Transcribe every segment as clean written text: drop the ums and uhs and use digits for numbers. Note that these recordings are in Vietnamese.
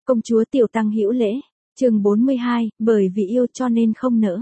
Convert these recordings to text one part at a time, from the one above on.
Công chúa Tiểu Tăng hữu lễ. Chương 42, bởi vì yêu cho nên không nỡ.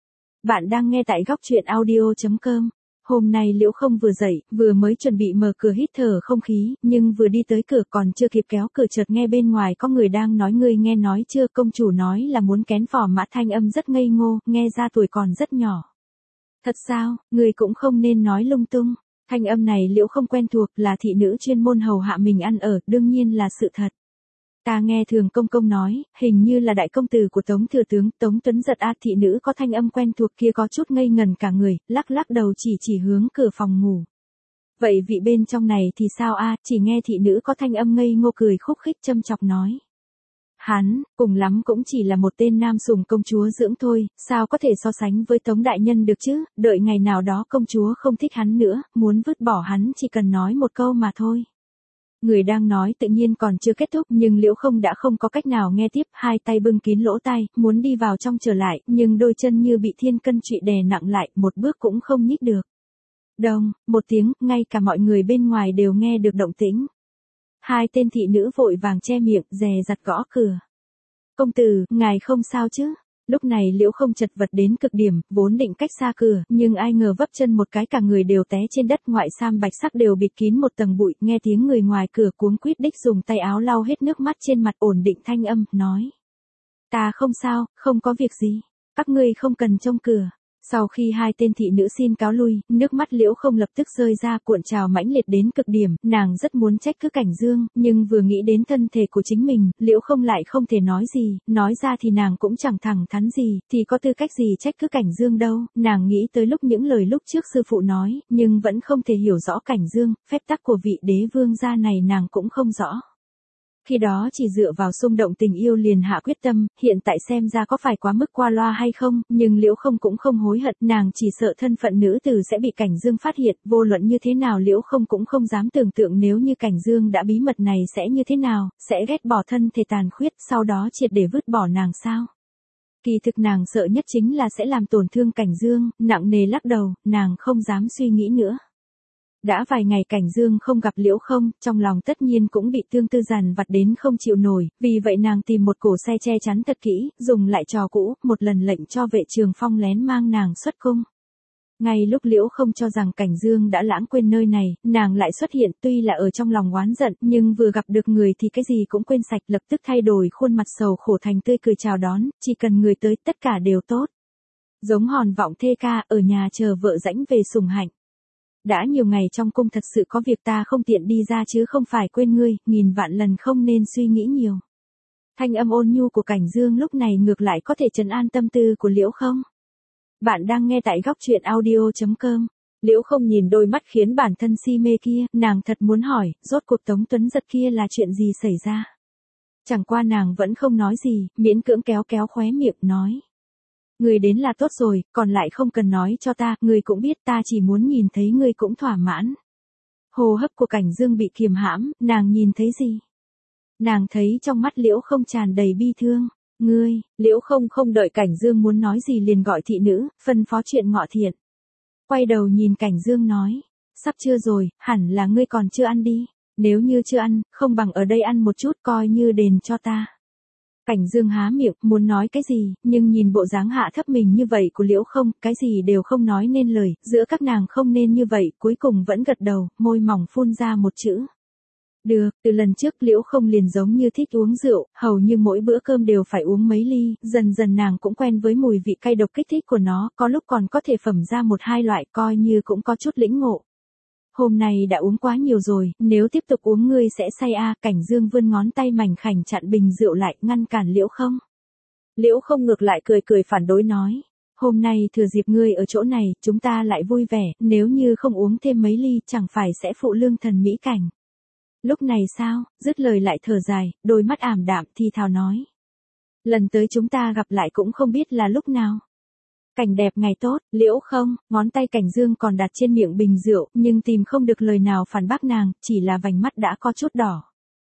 Bạn đang nghe tại góc truyện audio.com. Hôm nay Liễu Không vừa dậy, vừa mới chuẩn bị mở cửa hít thở không khí, nhưng vừa đi tới cửa còn chưa kịp kéo cửa chợt nghe bên ngoài có người đang nói, ngươi nghe nói chưa, công chủ nói là muốn kén phò mã, thanh âm rất ngây ngô, nghe ra tuổi còn rất nhỏ. Thật sao, ngươi cũng không nên nói lung tung. Thanh âm này Liễu Không quen thuộc, là thị nữ chuyên môn hầu hạ mình ăn ở, đương nhiên là sự thật. Ta nghe Thường công công nói, hình như là đại công tử của Tống thừa tướng, Tống Tuấn Giật a. Thị nữ có thanh âm quen thuộc kia có chút ngây ngần cả người, lắc lắc đầu chỉ hướng cửa phòng ngủ. Vậy vị bên trong này thì sao a? Chỉ nghe thị nữ có thanh âm ngây ngô cười khúc khích châm chọc nói. Hắn, cùng lắm cũng chỉ là một tên nam sủng công chúa dưỡng thôi, sao có thể so sánh với Tống đại nhân được chứ, đợi ngày nào đó công chúa không thích hắn nữa, muốn vứt bỏ hắn chỉ cần nói một câu mà thôi. Người đang nói tự nhiên còn chưa kết thúc nhưng Liễu Không đã không có cách nào nghe tiếp, hai tay bưng kín lỗ tai, muốn đi vào trong trở lại, nhưng đôi chân như bị thiên cân trụy đè nặng lại, một bước cũng không nhích được. Đông, một tiếng, ngay cả mọi người bên ngoài đều nghe được động tĩnh. Hai tên thị nữ vội vàng che miệng, dè dặt gõ cửa. Công tử, ngài không sao chứ? Lúc này Liễu Không chật vật đến cực điểm, vốn định cách xa cửa, nhưng ai ngờ vấp chân một cái cả người đều té trên đất, ngoại sam bạch sắc đều bịt kín một tầng bụi, nghe tiếng người ngoài cửa cuống quýt đích dùng tay áo lau hết nước mắt trên mặt, ổn định thanh âm, nói. Ta không sao, không có việc gì, các ngươi không cần trông cửa. Sau khi hai tên thị nữ xin cáo lui, nước mắt Liễu Không lập tức rơi ra, cuộn trào mãnh liệt đến cực điểm, nàng rất muốn trách cứ Cảnh Dương, nhưng vừa nghĩ đến thân thể của chính mình, Liễu Không lại không thể nói gì, nói ra thì nàng cũng chẳng thẳng thắn gì, thì có tư cách gì trách cứ Cảnh Dương đâu, nàng nghĩ tới lúc những lời lúc trước sư phụ nói, nhưng vẫn không thể hiểu rõ Cảnh Dương, phép tắc của vị đế vương gia này nàng cũng không rõ. Khi đó chỉ dựa vào xung động tình yêu liền hạ quyết tâm, hiện tại xem ra có phải quá mức qua loa hay không, nhưng Liễu Không cũng không hối hận, nàng chỉ sợ thân phận nữ tử sẽ bị Cảnh Dương phát hiện, vô luận như thế nào Liễu Không cũng không dám tưởng tượng nếu như Cảnh Dương đã bí mật này sẽ như thế nào, sẽ ghét bỏ thân thể tàn khuyết, sau đó triệt để vứt bỏ nàng sao. Kỳ thực nàng sợ nhất chính là sẽ làm tổn thương Cảnh Dương, nặng nề lắc đầu, nàng không dám suy nghĩ nữa. Đã vài ngày Cảnh Dương không gặp Liễu Không, trong lòng tất nhiên cũng bị tương tư dằn vặt đến không chịu nổi, vì vậy nàng tìm một cổ xe che chắn thật kỹ, dùng lại trò cũ, một lần lệnh cho vệ Trường Phong lén mang nàng xuất cung. Ngay lúc Liễu Không cho rằng Cảnh Dương đã lãng quên nơi này, nàng lại xuất hiện, tuy là ở trong lòng oán giận, nhưng vừa gặp được người thì cái gì cũng quên sạch, lập tức thay đổi khuôn mặt sầu khổ thành tươi cười chào đón, chỉ cần người tới tất cả đều tốt. Giống hòn vọng thê ca, ở nhà chờ vợ rãnh về sủng hạnh. Đã nhiều ngày trong cung thật sự có việc ta không tiện đi ra chứ không phải quên ngươi, nghìn vạn lần không nên suy nghĩ nhiều. Thanh âm ôn nhu của Cảnh Dương lúc này ngược lại có thể trấn an tâm tư của Liễu Không. Bạn đang nghe tại góc truyện audio.com. Liễu Không nhìn đôi mắt khiến bản thân si mê kia, nàng thật muốn hỏi, rốt cuộc Tống Tuấn Giật kia là chuyện gì xảy ra. Chẳng qua nàng vẫn không nói gì, miễn cưỡng kéo khóe miệng nói. Người đến là tốt rồi, còn lại không cần nói cho ta, người cũng biết ta chỉ muốn nhìn thấy người cũng thỏa mãn. Hô hấp của Cảnh Dương bị kiềm hãm, nàng nhìn thấy gì? Nàng thấy trong mắt Liễu Không tràn đầy bi thương. Ngươi, Liễu không đợi Cảnh Dương muốn nói gì liền gọi thị nữ, phân phó chuyện ngọ thiện. Quay đầu nhìn Cảnh Dương nói, sắp trưa rồi, hẳn là ngươi còn chưa ăn đi. Nếu như chưa ăn, không bằng ở đây ăn một chút coi như đền cho ta. Cảnh Dương há miệng, muốn nói cái gì, nhưng nhìn bộ dáng hạ thấp mình như vậy của Liễu Không, cái gì đều không nói nên lời, giữa các nàng không nên như vậy, cuối cùng vẫn gật đầu, môi mỏng phun ra một chữ. Được, từ lần trước Liễu Không liền giống như thích uống rượu, hầu như mỗi bữa cơm đều phải uống mấy ly, dần dần nàng cũng quen với mùi vị cay độc kích thích của nó, có lúc còn có thể phẩm ra một hai loại, coi như cũng có chút lĩnh ngộ. Hôm nay đã uống quá nhiều rồi, nếu tiếp tục uống ngươi sẽ say a. Cảnh Dương vươn ngón tay mảnh khảnh chặn bình rượu lại, ngăn cản Liễu Không. Liễu Không ngược lại cười phản đối nói, hôm nay thừa dịp ngươi ở chỗ này, chúng ta lại vui vẻ, nếu như không uống thêm mấy ly, chẳng phải sẽ phụ lương thần mỹ cảnh. Lúc này sao, dứt lời lại thở dài, đôi mắt ảm đạm thì thào nói. Lần tới chúng ta gặp lại cũng không biết là lúc nào. Cảnh đẹp ngày tốt, Liễu Không, ngón tay Cảnh Dương còn đặt trên miệng bình rượu, nhưng tìm không được lời nào phản bác nàng, chỉ là vành mắt đã có chút đỏ.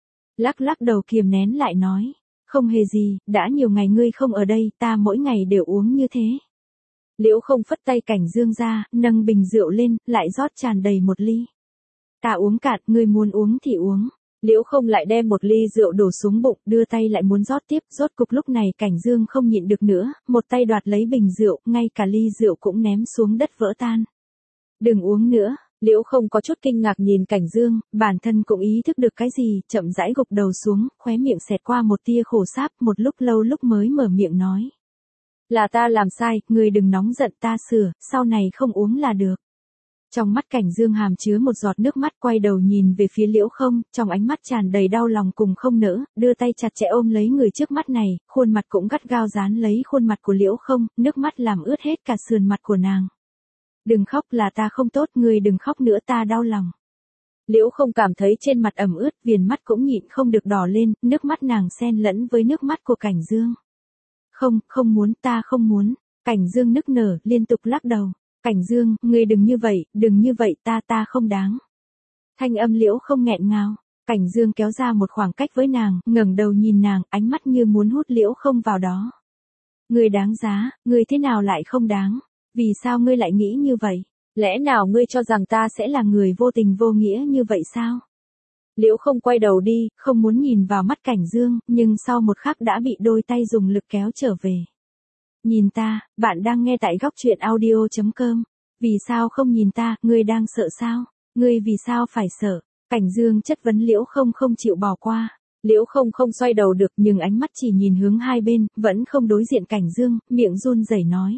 Lắc đầu kiềm nén lại nói, không hề gì, đã nhiều ngày ngươi không ở đây, ta mỗi ngày đều uống như thế. Liễu Không phất tay Cảnh Dương ra, nâng bình rượu lên, lại rót tràn đầy một ly. Ta uống cạn, ngươi muốn uống thì uống. Liễu Không lại đem một ly rượu đổ xuống bụng, đưa tay lại muốn rót tiếp, rốt cục lúc này Cảnh Dương không nhịn được nữa, một tay đoạt lấy bình rượu, ngay cả ly rượu cũng ném xuống đất vỡ tan. Đừng uống nữa. Liễu Không có chút kinh ngạc nhìn Cảnh Dương, bản thân cũng ý thức được cái gì, chậm rãi gục đầu xuống, khóe miệng xẹt qua một tia khổ sáp, một lúc lâu lúc mới mở miệng nói. Là ta làm sai, người đừng nóng giận, ta sửa, sau này không uống là được. Trong mắt Cảnh Dương hàm chứa một giọt nước mắt, quay đầu nhìn về phía Liễu Không, trong ánh mắt tràn đầy đau lòng cùng không nỡ, đưa tay chặt chẽ ôm lấy người trước mắt này, khuôn mặt cũng gắt gao dán lấy khuôn mặt của Liễu Không, nước mắt làm ướt hết cả sườn mặt của nàng. Đừng khóc, là ta không tốt, người đừng khóc nữa, ta đau lòng. Liễu Không cảm thấy trên mặt ẩm ướt, viền mắt cũng nhịn không được đỏ lên, nước mắt nàng xen lẫn với nước mắt của Cảnh Dương. Không, không muốn, ta không muốn. Cảnh Dương nức nở, liên tục lắc đầu. Cảnh Dương, ngươi đừng như vậy, ta không đáng. Thanh âm Liễu Không nghẹn ngào. Cảnh Dương kéo ra một khoảng cách với nàng, ngẩng đầu nhìn nàng, ánh mắt như muốn hút Liễu Không vào đó. Ngươi đáng giá, ngươi thế nào lại không đáng? Vì sao ngươi lại nghĩ như vậy? Lẽ nào ngươi cho rằng ta sẽ là người vô tình vô nghĩa như vậy sao? Liễu Không quay đầu đi, không muốn nhìn vào mắt Cảnh Dương, nhưng sau một khắc đã bị đôi tay dùng lực kéo trở về. Nhìn ta, bạn đang nghe tại góc truyện audio.com. Vì sao không nhìn ta, ngươi đang sợ sao? Ngươi vì sao phải sợ? Cảnh Dương chất vấn Liễu Không không chịu bỏ qua. Liễu Không không xoay đầu được nhưng ánh mắt chỉ nhìn hướng hai bên, vẫn không đối diện Cảnh Dương, miệng run rẩy nói.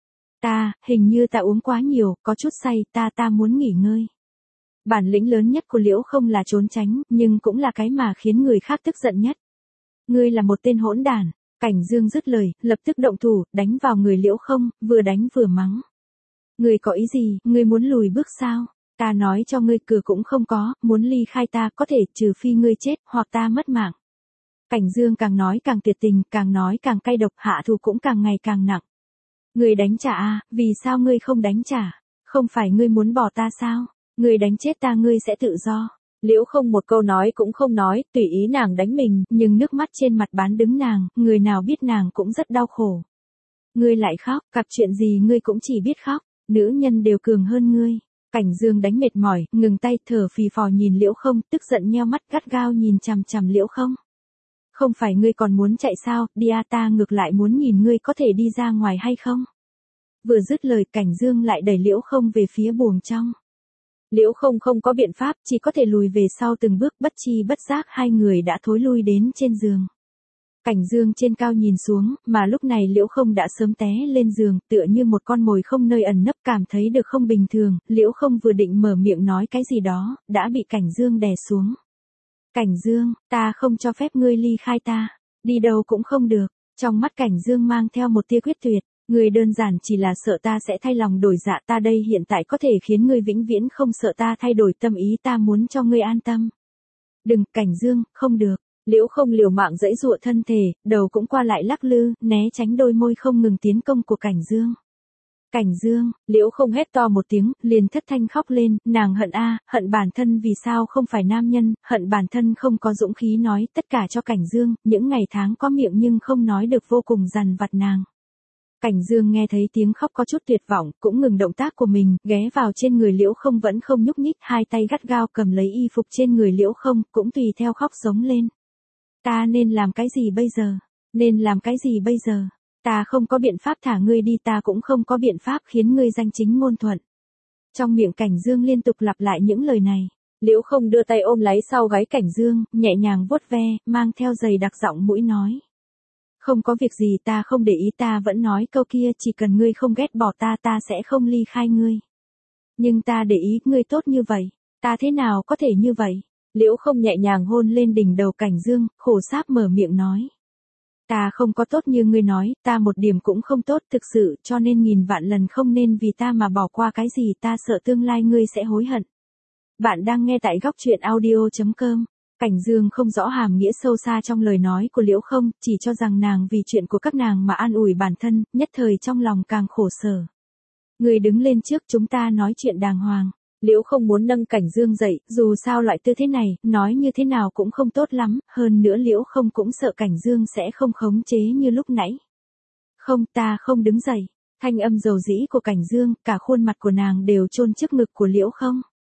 Hình như ta uống quá nhiều, có chút say, ta muốn nghỉ ngơi. Bản lĩnh lớn nhất của Liễu Không là trốn tránh, nhưng cũng là cái mà khiến người khác tức giận nhất. Ngươi là một tên hỗn đản. Cảnh Dương dứt lời, lập tức động thủ, đánh vào người Liễu Không, vừa đánh vừa mắng. Ngươi có ý gì, ngươi muốn lùi bước sao? Ta nói cho ngươi cửa cũng không có, muốn ly khai ta có thể trừ phi ngươi chết, hoặc ta mất mạng. Cảnh Dương càng nói càng tuyệt tình, càng nói càng cay độc, hạ thủ cũng càng ngày càng nặng. Ngươi đánh trả à, vì sao ngươi không đánh trả? Không phải ngươi muốn bỏ ta sao? Ngươi đánh chết ta ngươi sẽ tự do. Liễu Không một câu nói cũng không nói, tùy ý nàng đánh mình, nhưng nước mắt trên mặt bán đứng nàng, người nào biết nàng cũng rất đau khổ. Ngươi lại khóc, gặp chuyện gì ngươi cũng chỉ biết khóc, nữ nhân đều cường hơn ngươi. Cảnh Dương đánh mệt mỏi, ngừng tay thở phì phò nhìn Liễu Không, tức giận nheo mắt gắt gao nhìn chằm chằm Liễu Không. Không phải ngươi còn muốn chạy sao, đi à, ta ngược lại muốn nhìn ngươi có thể đi ra ngoài hay không. Vừa dứt lời Cảnh Dương lại đẩy Liễu Không về phía buồng trong. Liễu Không không có biện pháp, chỉ có thể lùi về sau từng bước, bất chi bất giác hai người đã thối lui đến trên giường. Cảnh Dương trên cao nhìn xuống, mà lúc này Liễu Không đã sớm té lên giường, tựa như một con mồi không nơi ẩn nấp, cảm thấy được không bình thường, Liễu Không vừa định mở miệng nói cái gì đó, đã bị Cảnh Dương đè xuống. Cảnh Dương, ta không cho phép ngươi ly khai ta, đi đâu cũng không được. Trong mắt Cảnh Dương mang theo một tia quyết tuyệt. Ngươi đơn giản chỉ là sợ ta sẽ thay lòng đổi dạ, ta đây hiện tại có thể khiến ngươi vĩnh viễn không sợ ta thay đổi tâm ý, ta muốn cho ngươi an tâm. Đừng, Cảnh Dương, không được. Liễu Không liều mạng giãy giụa thân thể, đầu cũng qua lại lắc lư, né tránh đôi môi không ngừng tiến công của Cảnh Dương. Cảnh Dương, Liễu Không hét to một tiếng, liền thất thanh khóc lên, nàng hận hận bản thân vì sao không phải nam nhân, hận bản thân không có dũng khí nói tất cả cho Cảnh Dương, những ngày tháng có miệng nhưng không nói được vô cùng dằn vặt nàng. Cảnh Dương nghe thấy tiếng khóc có chút tuyệt vọng, cũng ngừng động tác của mình, ghé vào trên người Liễu Không vẫn không nhúc nhích, hai tay gắt gao cầm lấy y phục trên người Liễu Không, cũng tùy theo khóc giống lên. Ta nên làm cái gì bây giờ? Nên làm cái gì bây giờ? Ta không có biện pháp thả ngươi đi, ta cũng không có biện pháp khiến ngươi danh chính ngôn thuận. Trong miệng Cảnh Dương liên tục lặp lại những lời này. Liễu Không đưa tay ôm lấy sau gáy Cảnh Dương, nhẹ nhàng vuốt ve, mang theo giày đặc giọng mũi nói. Không có việc gì, ta không để ý, ta vẫn nói câu kia, chỉ cần ngươi không ghét bỏ ta, ta sẽ không ly khai ngươi. Nhưng ta để ý, ngươi tốt như vậy, ta thế nào có thể như vậy? Liễu Không nhẹ nhàng hôn lên đỉnh đầu Cảnh Dương, khổ sáp mở miệng nói. Ta không có tốt như ngươi nói, ta một điểm cũng không tốt thực sự, cho nên nghìn vạn lần không nên vì ta mà bỏ qua cái gì, ta sợ tương lai ngươi sẽ hối hận. Bạn đang nghe tại góc truyện audio.com. Cảnh Dương không rõ hàm nghĩa sâu xa trong lời nói của Liễu Không, chỉ cho rằng nàng vì chuyện của các nàng mà an ủi bản thân, nhất thời trong lòng càng khổ sở. Người đứng lên trước, chúng ta nói chuyện đàng hoàng. Liễu Không muốn nâng Cảnh Dương dậy, dù sao loại tư thế này, nói như thế nào cũng không tốt lắm, hơn nữa Liễu Không cũng sợ Cảnh Dương sẽ không khống chế như lúc nãy. Không, ta không đứng dậy. Thanh âm dầu dĩ của Cảnh Dương, cả khuôn mặt của nàng đều chôn trước ngực của Liễu Không.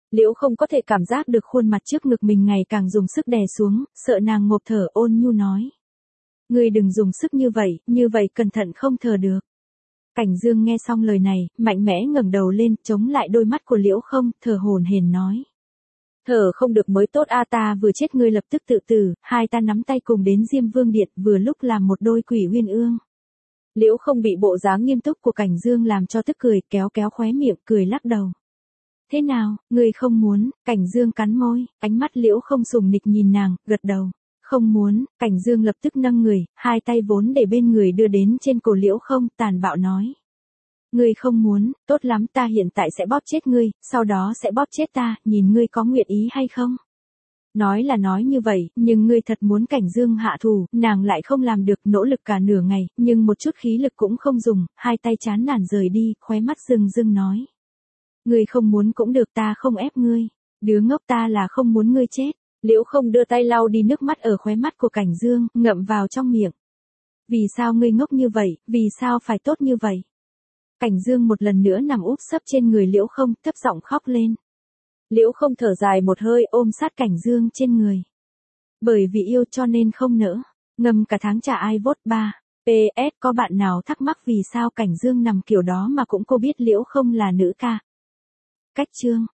Liễu không có thể cảm giác được khuôn mặt trước ngực mình ngày càng dùng sức đè xuống, sợ nàng ngộp thở ôn nhu nói. Ngươi đừng dùng sức như vậy cẩn thận không thở được. Cảnh Dương nghe xong lời này, mạnh mẽ ngẩng đầu lên, chống lại đôi mắt của Liễu không, thở hổn hển nói. Thở không được mới tốt a, ta vừa chết ngươi lập tức tự tử, hai ta nắm tay cùng đến Diêm Vương Điện, vừa lúc làm một đôi quỷ uyên ương. Liễu không bị bộ dáng nghiêm túc của Cảnh Dương làm cho tức cười, kéo kéo khóe miệng, cười lắc đầu. Thế nào, ngươi không muốn? Cảnh Dương cắn môi, ánh mắt Liễu không sùng nịch nhìn nàng, gật đầu. Không muốn. Cảnh Dương lập tức nâng người, hai tay vốn để bên người đưa đến trên cổ Liễu không, tàn bạo nói. Ngươi không muốn, tốt lắm, ta hiện tại sẽ bóp chết ngươi, sau đó sẽ bóp chết ta, nhìn ngươi có nguyện ý hay không? Nói là nói như vậy, nhưng ngươi thật muốn Cảnh Dương hạ thủ, nàng lại không làm được, nỗ lực cả nửa ngày, nhưng một chút khí lực cũng không dùng, hai tay chán nản rời đi, khóe mắt rưng rưng nói. Ngươi không muốn cũng được, ta không ép ngươi. Đứa ngốc, ta là không muốn ngươi chết. Liễu không đưa tay lau đi nước mắt ở khóe mắt của Cảnh Dương, ngậm vào trong miệng. Vì sao ngươi ngốc như vậy, vì sao phải tốt như vậy? Cảnh Dương một lần nữa nằm úp sấp trên người Liễu không, thấp giọng khóc lên. Liễu không thở dài một hơi, ôm sát Cảnh Dương trên người. Bởi vì yêu cho nên không nỡ. Ngâm cả tháng chả ai vote 3. PS, có bạn nào thắc mắc vì sao Cảnh Dương nằm kiểu đó mà cũng cô biết Liễu không là nữ ca? Cách chương